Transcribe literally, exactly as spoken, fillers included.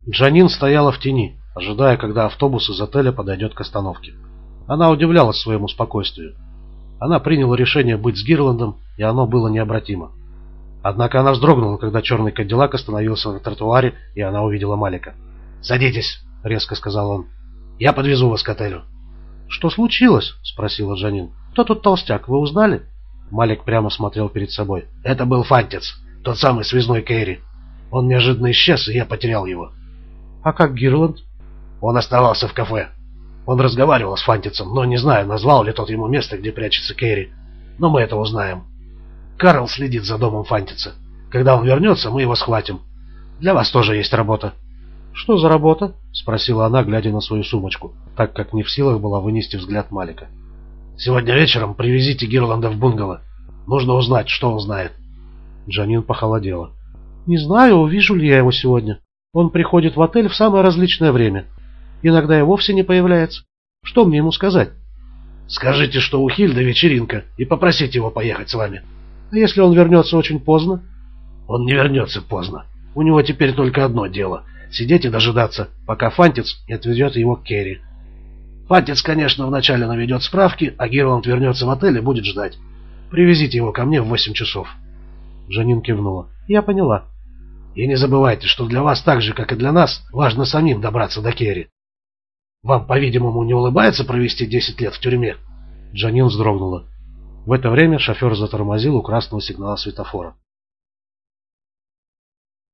Джанин стояла в тени, ожидая, когда автобус из отеля подойдет к остановке. Она удивлялась своему спокойствию. Она приняла решение быть с Гирландом, и оно было необратимо. Однако она вздрогнула, когда черный кадиллак остановился на тротуаре, и она увидела Малика. «Садитесь», — резко сказал он. «Я подвезу вас к отелю». «Что случилось?» — спросила Джанин. «Кто тут толстяк, вы узнали?» Малик прямо смотрел перед собой. «Это был Фантец, тот самый связной Керри. Он неожиданно исчез, и я потерял его». «А как Гирланд?» «Он оставался в кафе. Он разговаривал с Фантицем, но не знаю, назвал ли тот ему место, где прячется Керри. Но мы это узнаем. Карл следит за домом Фантица. Когда он вернется, мы его схватим. Для вас тоже есть работа». «Что за работа?» — спросила она, глядя на свою сумочку, так как не в силах была вынести взгляд Малика. «Сегодня вечером привезите Гирланда в бунгало. Нужно узнать, что он знает». Джанин похолодела. «Не знаю, увижу ли я его сегодня. Он приходит в отель в самое различное время. Иногда и вовсе не появляется. Что мне ему сказать?» «Скажите, что у Хильды вечеринка, и попросите его поехать с вами». «А если он вернется очень поздно?» «Он не вернется поздно. У него теперь только одно дело — сидеть и дожидаться, пока Фантиц не отведет его к Керри. Фантиц, конечно, вначале наведет справки, а Гирланд вернется в отель и будет ждать. Привезите его ко мне в восемь часов». Джанин кивнула. «Я поняла». «И не забывайте, что для вас так же, как и для нас, важно самим добраться до Керри. Вам, по-видимому, не улыбается провести десять лет в тюрьме?» Джанин вздрогнула. В это время шофер затормозил у красного сигнала светофора.